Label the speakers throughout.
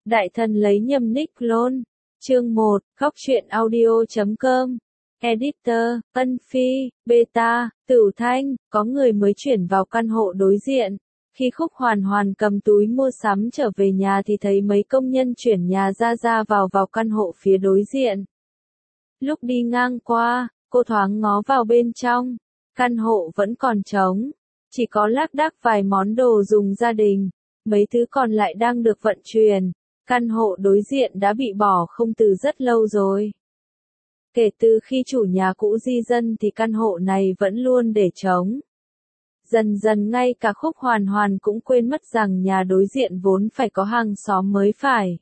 Speaker 1: Đại thần lấy nhầm nick luôn. Chương 1, Góc truyện audio.com. Editor, Ân Phi, Beta, Tửu Thanh, có người mới chuyển vào căn hộ đối diện. Khi Khúc Hoàn Hoàn cầm túi mua sắm trở về nhà thì thấy mấy công nhân chuyển nhà ra vào căn hộ phía đối diện. Lúc đi ngang qua, cô thoáng ngó vào bên trong. Căn hộ vẫn còn trống. Chỉ có lác đác vài món đồ dùng gia đình. Mấy thứ còn lại đang được vận chuyển. Căn hộ đối diện đã bị bỏ không từ rất lâu rồi. Kể từ khi chủ nhà cũ di dân thì căn hộ này vẫn luôn để trống. Dần dần ngay cả Khúc Hoàn Hoàn cũng quên mất rằng nhà đối diện vốn phải có hàng xóm mới phải.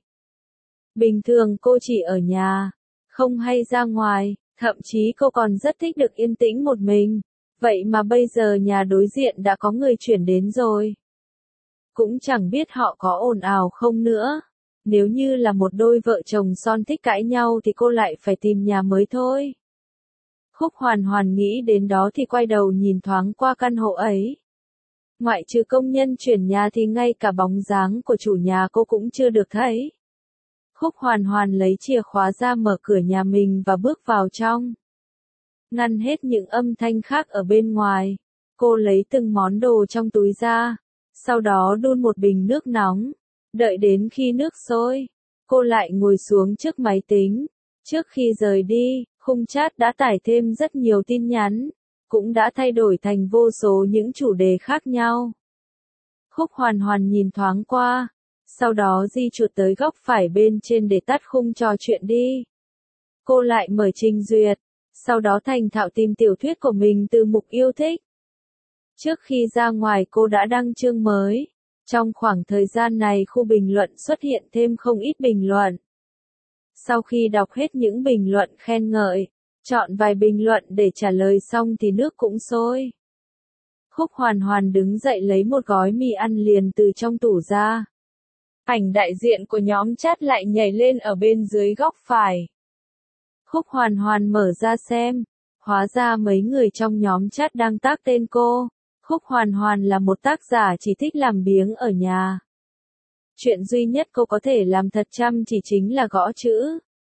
Speaker 1: Bình thường cô chỉ ở nhà, không hay ra ngoài, thậm chí cô còn rất thích được yên tĩnh một mình. Vậy mà bây giờ nhà đối diện đã có người chuyển đến rồi. Cũng chẳng biết họ có ồn ào không nữa. Nếu như là một đôi vợ chồng son thích cãi nhau thì cô lại phải tìm nhà mới thôi. Khúc Hoàn Hoàn nghĩ đến đó thì quay đầu nhìn thoáng qua căn hộ ấy. Ngoại trừ công nhân chuyển nhà thì ngay cả bóng dáng của chủ nhà cô cũng chưa được thấy. Khúc Hoàn Hoàn lấy chìa khóa ra mở cửa nhà mình và bước vào trong. Ngăn hết những âm thanh khác ở bên ngoài. Cô lấy từng món đồ trong túi ra. Sau đó đun một bình nước nóng. Đợi đến khi nước sôi, cô lại ngồi xuống trước máy tính. Trước khi rời đi, khung chat đã tải thêm rất nhiều tin nhắn, cũng đã thay đổi thành vô số những chủ đề khác nhau. Khúc Hoàn Hoàn nhìn thoáng qua, sau đó di chuột tới góc phải bên trên để tắt khung trò chuyện đi. Cô lại mở trình duyệt, sau đó thành thạo tìm tiểu thuyết của mình từ mục yêu thích. Trước khi ra ngoài cô đã đăng chương mới. Trong khoảng thời gian này khu bình luận xuất hiện thêm không ít bình luận. Sau khi đọc hết những bình luận khen ngợi, chọn vài bình luận để trả lời xong thì nước cũng sôi. Khúc Hoàn Hoàn đứng dậy lấy một gói mì ăn liền từ trong tủ ra. Ảnh đại diện của nhóm chat lại nhảy lên ở bên dưới góc phải. Khúc Hoàn Hoàn mở ra xem, hóa ra mấy người trong nhóm chat đang tag tên cô. Khúc Hoàn Hoàn là một tác giả chỉ thích làm biếng ở nhà. Chuyện duy nhất cô có thể làm thật chăm chỉ chính là gõ chữ.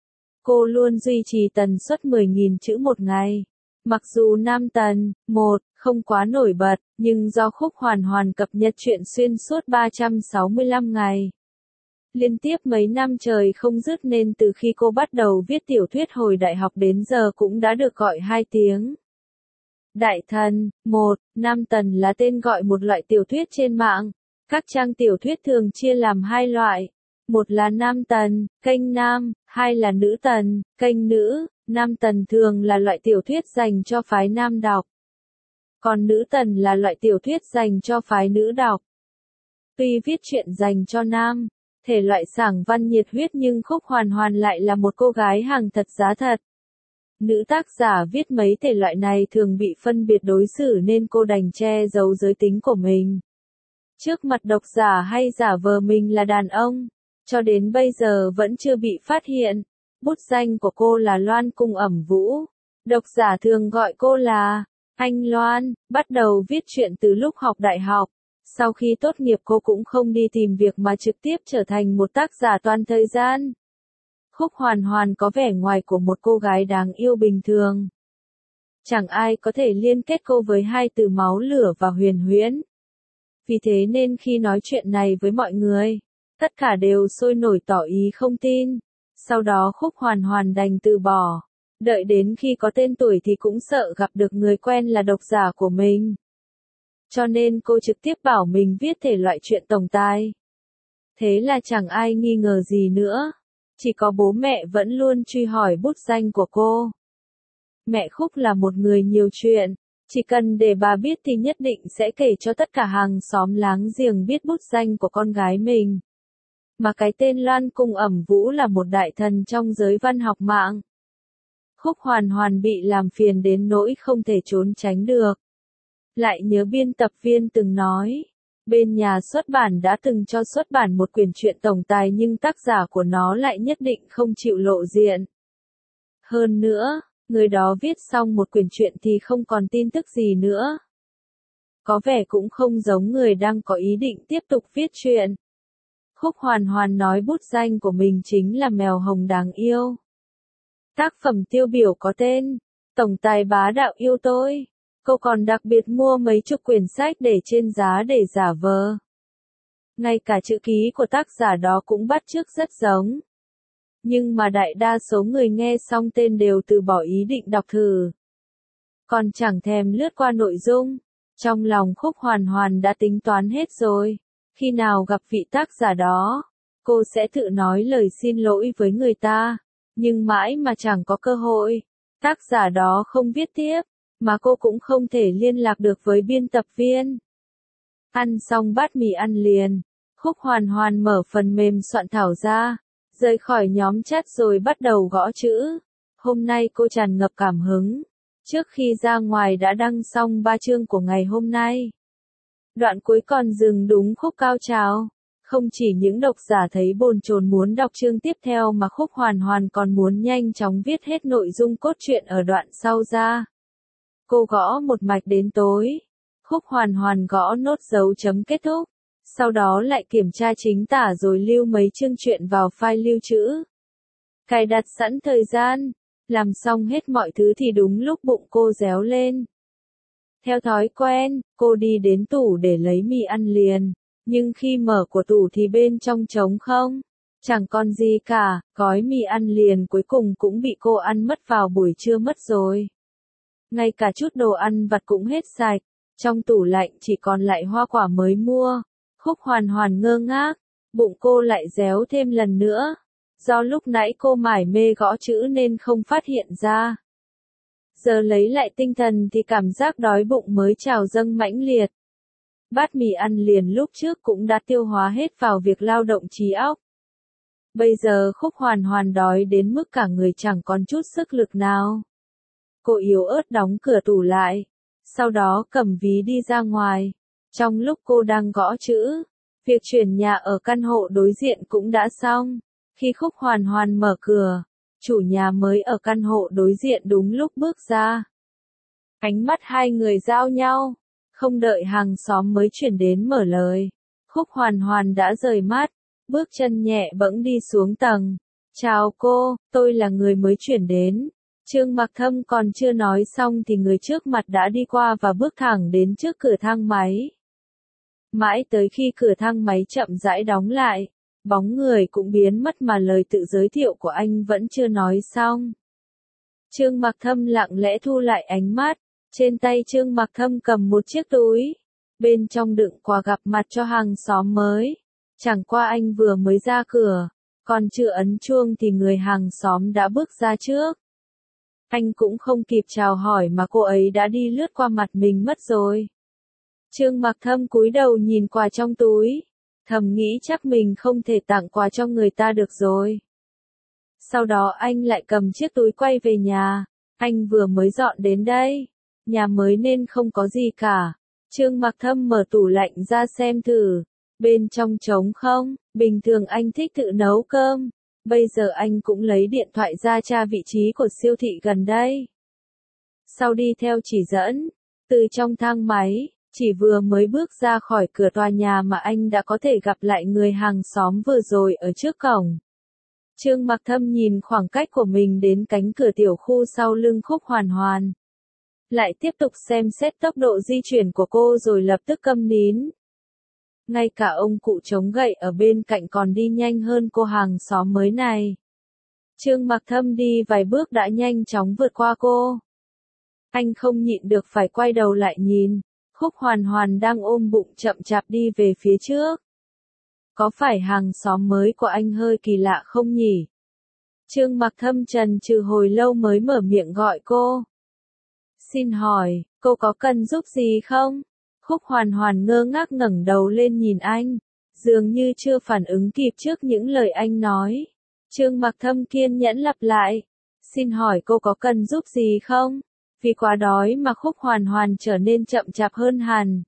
Speaker 1: Cô luôn duy trì tần suất 10.000 chữ một ngày. Mặc dù Nam Tần, 1, không quá nổi bật, nhưng do Khúc Hoàn Hoàn cập nhật chuyện xuyên suốt 365 ngày. Liên tiếp mấy năm trời không dứt nên từ khi cô bắt đầu viết tiểu thuyết hồi đại học đến giờ cũng đã được gọi 2 tiếng. Đại thần, 1, Nam Tần là tên gọi một loại tiểu thuyết trên mạng. Các trang tiểu thuyết thường chia làm 2 loại. Một là Nam Tần, kênh nam, 2 là Nữ Tần, kênh nữ. Nam Tần thường là loại tiểu thuyết dành cho phái nam đọc. Còn Nữ Tần là loại tiểu thuyết dành cho phái nữ đọc. Tuy viết truyện dành cho nam, thể loại sảng văn nhiệt huyết nhưng Khúc Hoàn Hoàn lại là một cô gái hàng thật giá thật. Nữ tác giả viết mấy thể loại này thường bị phân biệt đối xử nên cô đành che giấu giới tính của mình. Trước mặt độc giả hay giả vờ mình là đàn ông, cho đến bây giờ vẫn chưa bị phát hiện. Bút danh của cô là Loan Cung Ẩm Vũ. Độc giả thường gọi cô là Anh Loan, bắt đầu viết truyện từ lúc học đại học. Sau khi tốt nghiệp cô cũng không đi tìm việc mà trực tiếp trở thành một tác giả toàn thời gian. Khúc Hoàn Hoàn có vẻ ngoài của một cô gái đáng yêu bình thường. Chẳng ai có thể liên kết cô với 2 từ máu lửa và huyền huyễn. Vì thế nên khi nói chuyện này với mọi người, tất cả đều sôi nổi tỏ ý không tin. Sau đó Khúc Hoàn Hoàn đành từ bỏ. Đợi đến khi có tên tuổi thì cũng sợ gặp được người quen là độc giả của mình. Cho nên cô trực tiếp bảo mình viết thể loại truyện tổng tài. Thế là chẳng ai nghi ngờ gì nữa. Chỉ có bố mẹ vẫn luôn truy hỏi bút danh của cô. Mẹ Khúc là một người nhiều chuyện, chỉ cần để bà biết thì nhất định sẽ kể cho tất cả hàng xóm láng giềng biết bút danh của con gái mình. Mà cái tên Loan Cung Ẩm Vũ là một đại thần trong giới văn học mạng. Khúc Hoàn Hoàn bị làm phiền đến nỗi không thể trốn tránh được. Lại nhớ biên tập viên từng nói. Bên nhà xuất bản đã từng cho xuất bản một quyển truyện tổng tài nhưng tác giả của nó lại nhất định không chịu lộ diện. Hơn nữa, người đó viết xong một quyển truyện thì không còn tin tức gì nữa. Có vẻ cũng không giống người đang có ý định tiếp tục viết truyện. Khúc Hoàn Hoàn nói bút danh của mình chính là Mèo Hồng Đáng Yêu. Tác phẩm tiêu biểu có tên Tổng tài bá đạo yêu tôi. Cô còn đặc biệt mua mấy chục quyển sách để trên giá để giả vờ. Ngay cả chữ ký của tác giả đó cũng bắt chước rất giống. Nhưng mà đại đa số người nghe xong tên đều từ bỏ ý định đọc thử. Còn chẳng thèm lướt qua nội dung. Trong lòng Khúc Hoàn Hoàn đã tính toán hết rồi. Khi nào gặp vị tác giả đó, cô sẽ tự nói lời xin lỗi với người ta. Nhưng mãi mà chẳng có cơ hội. Tác giả đó không viết tiếp, mà cô cũng không thể liên lạc được với biên tập viên. Ăn xong bát mì ăn liền, Khúc Hoàn Hoàn mở phần mềm soạn thảo ra, rời khỏi nhóm chat rồi bắt đầu gõ chữ. Hôm nay cô tràn ngập cảm hứng. Trước khi ra ngoài đã đăng xong 3 chương của ngày hôm nay. Đoạn cuối còn dừng đúng khúc cao trào. Không chỉ những độc giả thấy bồn chồn muốn đọc chương tiếp theo mà Khúc Hoàn Hoàn còn muốn nhanh chóng viết hết nội dung cốt truyện ở đoạn sau ra. Cô gõ một mạch đến tối. Khúc Hoàn Hoàn gõ nốt dấu chấm kết thúc. Sau đó lại kiểm tra chính tả rồi lưu mấy chương truyện vào file lưu trữ. Cài đặt sẵn thời gian. Làm xong hết mọi thứ thì đúng lúc bụng cô réo lên. Theo thói quen, cô đi đến tủ để lấy mì ăn liền. Nhưng khi mở của tủ thì bên trong trống không. Chẳng còn gì cả, gói mì ăn liền cuối cùng cũng bị cô ăn mất vào buổi trưa mất rồi. Ngay cả chút đồ ăn vặt cũng hết sạch. Trong tủ lạnh chỉ còn lại hoa quả mới mua. Khúc Hoàn Hoàn ngơ ngác. Bụng cô lại réo thêm lần nữa. Do lúc nãy cô mải mê gõ chữ nên không phát hiện ra. Giờ lấy lại tinh thần thì cảm giác đói bụng mới trào dâng mãnh liệt. Bát mì ăn liền lúc trước cũng đã tiêu hóa hết vào việc lao động trí óc. Bây giờ Khúc Hoàn Hoàn đói đến mức cả người chẳng còn chút sức lực nào. Cô yếu ớt đóng cửa tủ lại. Sau đó cầm ví đi ra ngoài. Trong lúc cô đang gõ chữ, việc chuyển nhà ở căn hộ đối diện cũng đã xong. Khi Khúc Hoàn Hoàn mở cửa, chủ nhà mới ở căn hộ đối diện đúng lúc bước ra. Ánh mắt hai người giao nhau, không đợi hàng xóm mới chuyển đến mở lời. Khúc Hoàn Hoàn đã rời mắt, bước chân nhẹ bẫng đi xuống tầng. Chào cô, tôi là người mới chuyển đến. Trương Mặc Thâm còn chưa nói xong thì người trước mặt đã đi qua và bước thẳng đến trước cửa thang máy. Mãi tới khi cửa thang máy chậm rãi đóng lại, bóng người cũng biến mất mà lời tự giới thiệu của anh vẫn chưa nói xong. Trương Mặc Thâm lặng lẽ thu lại ánh mắt, trên tay Trương Mặc Thâm cầm một chiếc túi, bên trong đựng quà gặp mặt cho hàng xóm mới. Chẳng qua anh vừa mới ra cửa, còn chưa ấn chuông thì người hàng xóm đã bước ra trước. Anh cũng không kịp chào hỏi mà cô ấy đã đi lướt qua mặt mình mất rồi. Trương Mặc Thâm cúi đầu nhìn quà trong túi, thầm nghĩ chắc mình không thể tặng quà cho người ta được rồi. Sau đó anh lại cầm chiếc túi quay về nhà. Anh vừa mới dọn đến đây, nhà mới nên không có gì cả. Trương Mặc Thâm mở tủ lạnh ra xem thử, bên trong trống không. Bình thường anh thích tự nấu cơm, bây giờ anh cũng lấy điện thoại ra tra vị trí của siêu thị gần đây. Sau đi theo chỉ dẫn, từ trong thang máy, chỉ vừa mới bước ra khỏi cửa tòa nhà mà anh đã có thể gặp lại người hàng xóm vừa rồi ở trước cổng. Trương Mặc Thâm nhìn khoảng cách của mình đến cánh cửa tiểu khu sau lưng Khúc Hoàn Hoàn. Lại tiếp tục xem xét tốc độ di chuyển của cô rồi lập tức câm nín. Ngay cả ông cụ chống gậy ở bên cạnh còn đi nhanh hơn cô hàng xóm mới này. Trương Mặc Thâm đi vài bước đã nhanh chóng vượt qua cô. Anh không nhịn được phải quay đầu lại nhìn. Khúc Hoàn Hoàn đang ôm bụng chậm chạp đi về phía trước. Có phải hàng xóm mới của anh hơi kỳ lạ không nhỉ? Trương Mặc Thâm chần chừ hồi lâu mới mở miệng gọi cô. Xin hỏi, cô có cần giúp gì không? Khúc Hoàn Hoàn ngơ ngác ngẩng đầu lên nhìn anh, dường như chưa phản ứng kịp trước những lời anh nói. Trương Mặc Thâm kiên nhẫn lặp lại. Xin hỏi cô có cần giúp gì không? Vì quá đói mà Khúc Hoàn Hoàn trở nên chậm chạp hơn hẳn.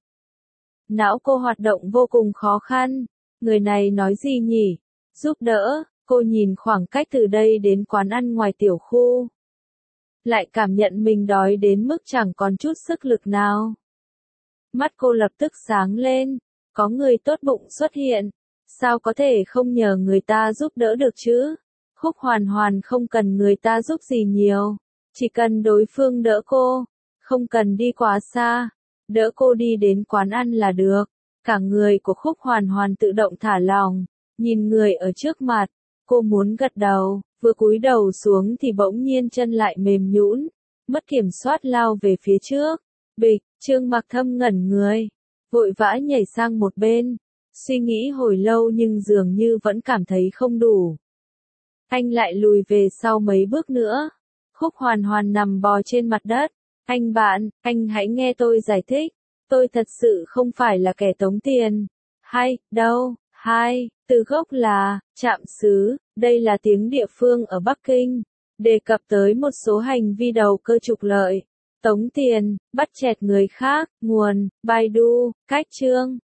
Speaker 1: Não cô hoạt động vô cùng khó khăn. Người này nói gì nhỉ? Giúp đỡ. Cô nhìn khoảng cách từ đây đến quán ăn ngoài tiểu khu. Lại cảm nhận mình đói đến mức chẳng còn chút sức lực nào. Mắt cô lập tức sáng lên. Có người tốt bụng xuất hiện. Sao có thể không nhờ người ta giúp đỡ được chứ? Khúc Hoàn Hoàn không cần người ta giúp gì nhiều. Chỉ cần đối phương đỡ cô. Không cần đi quá xa. Đỡ cô đi đến quán ăn là được. Cả người của Khúc Hoàn Hoàn tự động thả lỏng. Nhìn người ở trước mặt. Cô muốn gật đầu. Vừa cúi đầu xuống thì bỗng nhiên chân lại mềm nhũn. Mất kiểm soát lao về phía trước. Bịch, Trương Mặc Thâm ngẩn người. Vội vã nhảy sang một bên. Suy nghĩ hồi lâu nhưng dường như vẫn cảm thấy không đủ. Anh lại lùi về sau mấy bước nữa. Khúc Hoàn Hoàn nằm bò trên mặt đất. Anh bạn, anh hãy nghe tôi giải thích. Tôi thật sự không phải là kẻ tống tiền. Đâu, từ gốc là, trạm xứ, đây là tiếng địa phương ở Bắc Kinh. Đề cập tới một số hành vi đầu cơ trục lợi. Tống tiền, bắt chẹt người khác, nguồn, Baidu, cách chương.